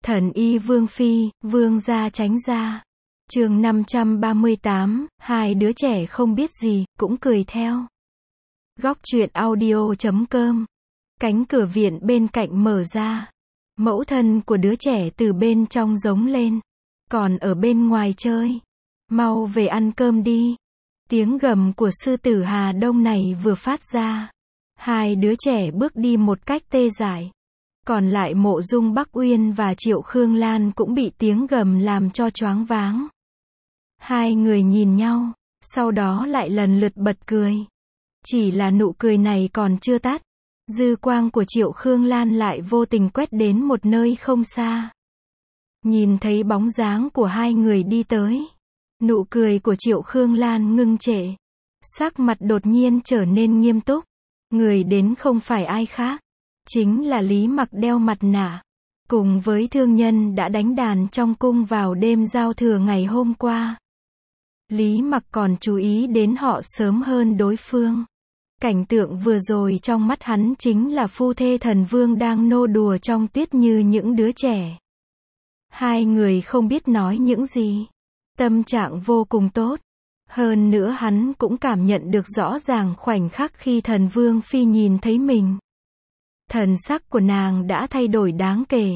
Thần y Vương Phi, Vương gia tránh ra. Chương 538, hai đứa trẻ không biết gì, cũng cười theo. Góc truyện audio.com. Cánh cửa viện bên cạnh mở ra. Mẫu thân của đứa trẻ từ bên trong giống lên. Còn ở bên ngoài chơi. Mau về ăn cơm đi. Tiếng gầm của sư tử Hà Đông này vừa phát ra. Hai đứa trẻ bước đi một cách tê dại. Còn lại Mộ Dung Bắc Uyên và Triệu Khương Lan cũng bị tiếng gầm làm cho choáng váng. Hai người nhìn nhau, sau đó lại lần lượt bật cười. Chỉ là nụ cười này còn chưa tắt. Dư quang của Triệu Khương Lan lại vô tình quét đến một nơi không xa. Nhìn thấy bóng dáng của hai người đi tới. Nụ cười của Triệu Khương Lan ngưng trệ. Sắc mặt đột nhiên trở nên nghiêm túc. Người đến không phải ai khác. Chính là Lý Mặc đeo mặt nạ. Cùng với thương nhân đã đánh đàn trong cung vào đêm giao thừa ngày hôm qua. Lý Mặc còn chú ý đến họ sớm hơn đối phương. Cảnh tượng vừa rồi trong mắt hắn chính là phu thê thần vương đang nô đùa trong tuyết như những đứa trẻ. Hai người không biết nói những gì. Tâm trạng vô cùng tốt. Hơn nữa hắn cũng cảm nhận được rõ ràng khoảnh khắc khi thần vương phi nhìn thấy mình. Thần sắc của nàng đã thay đổi đáng kể.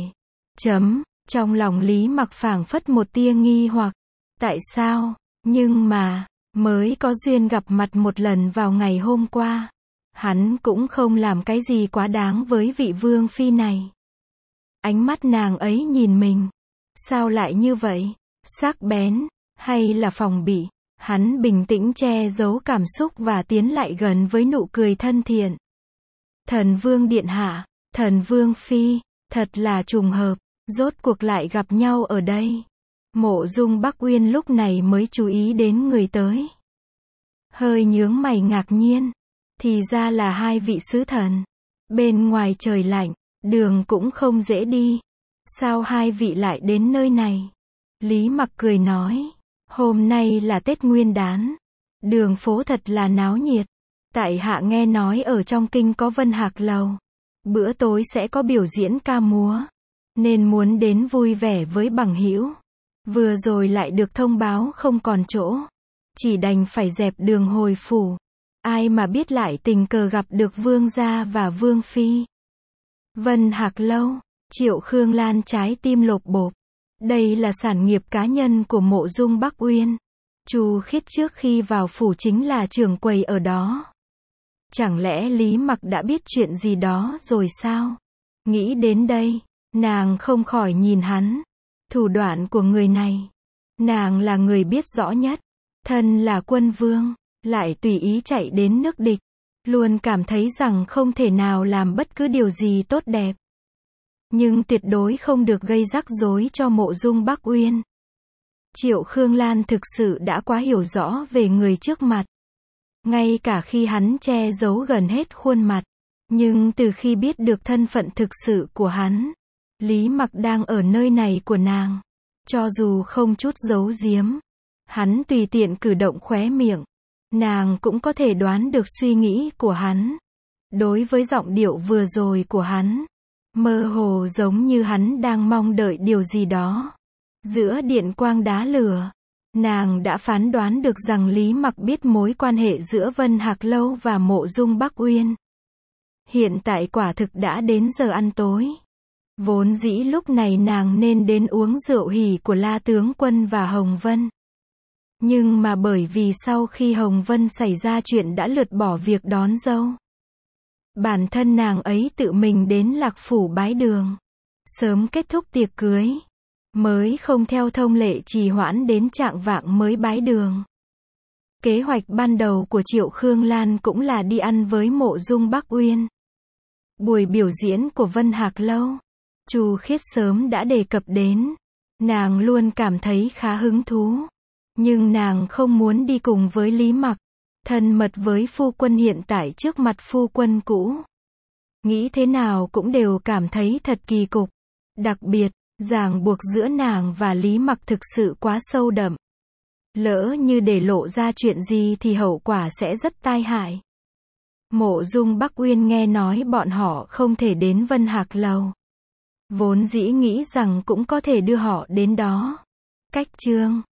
Trong lòng Lý Mặc phảng phất một tia nghi hoặc. Tại sao? Nhưng mà, mới có duyên gặp mặt một lần vào ngày hôm qua. Hắn cũng không làm cái gì quá đáng với vị vương phi này. Ánh mắt nàng ấy nhìn mình. Sao lại như vậy? Sắc bén, hay là phòng bị? Hắn bình tĩnh che giấu cảm xúc và tiến lại gần với nụ cười thân thiện. Thần vương điện hạ, thần vương phi, thật là trùng hợp, rốt cuộc lại gặp nhau ở đây. Mộ Dung Bắc Uyên lúc này mới chú ý đến người tới. Hơi nhướng mày ngạc nhiên. Thì ra là hai vị sứ thần. Bên ngoài trời lạnh, đường cũng không dễ đi. Sao hai vị lại đến nơi này? Lý Mặc cười nói. Hôm nay là Tết Nguyên Đán. Đường phố thật là náo nhiệt. Tại hạ nghe nói ở trong kinh có Vân Hạc Lầu. Bữa tối sẽ có biểu diễn ca múa. Nên muốn đến vui vẻ với bằng hữu. Vừa rồi lại được thông báo không còn chỗ. Chỉ đành phải dẹp đường hồi phủ. Ai mà biết lại tình cờ gặp được vương gia và vương phi. Vân Hạc Lâu, Triệu Khương Lan trái tim lột bột. Đây là sản nghiệp cá nhân của Mộ Dung Bắc Uyên. Chu Khiết trước khi vào phủ chính là trưởng quầy ở đó. Chẳng lẽ Lý Mặc đã biết chuyện gì đó rồi sao? Nghĩ đến đây, nàng không khỏi nhìn hắn. Thủ đoạn của người này, nàng là người biết rõ nhất. Thân là quân vương, lại tùy ý chạy đến nước địch. Luôn cảm thấy rằng không thể nào làm bất cứ điều gì tốt đẹp. Nhưng tuyệt đối không được gây rắc rối cho Mộ Dung Bắc Uyên. Triệu Khương Lan thực sự đã quá hiểu rõ về người trước mặt. Ngay cả khi hắn che giấu gần hết khuôn mặt. Nhưng từ khi biết được thân phận thực sự của hắn, Lý Mặc đang ở nơi này của nàng. Cho dù không chút giấu giếm, hắn tùy tiện cử động khóe miệng, nàng cũng có thể đoán được suy nghĩ của hắn. Đối với giọng điệu vừa rồi của hắn, mơ hồ giống như hắn đang mong đợi điều gì đó. Giữa điện quang đá lửa, nàng đã phán đoán được rằng Lý Mặc biết mối quan hệ giữa Vân Hạc Lâu và Mộ Dung Bắc Uyên. Hiện tại quả thực đã đến giờ ăn tối. Vốn dĩ lúc này nàng nên đến uống rượu hỉ của La Tướng Quân và Hồng Vân. Nhưng mà bởi vì sau khi Hồng Vân xảy ra chuyện đã lược bỏ việc đón dâu. Bản thân nàng ấy tự mình đến Lạc Phủ bái đường. Sớm kết thúc tiệc cưới. Mới không theo thông lệ trì hoãn đến chạng vạng mới bái đường. Kế hoạch ban đầu của Triệu Khương Lan cũng là đi ăn với Mộ Dung Bắc Uyên. Buổi biểu diễn của Vân Hạc Lâu, Chu Khiết sớm đã đề cập đến. Nàng luôn cảm thấy khá hứng thú. Nhưng nàng không muốn đi cùng với Lý Mặc. Thân mật với phu quân hiện tại trước mặt phu quân cũ. Nghĩ thế nào cũng đều cảm thấy thật kỳ cục. Đặc biệt, ràng buộc giữa nàng và Lý Mặc thực sự quá sâu đậm. Lỡ như để lộ ra chuyện gì thì hậu quả sẽ rất tai hại. Mộ Dung Bắc Uyên nghe nói bọn họ không thể đến Vân Hạc Lầu. Vốn dĩ nghĩ rằng cũng có thể đưa họ đến đó. Cách chương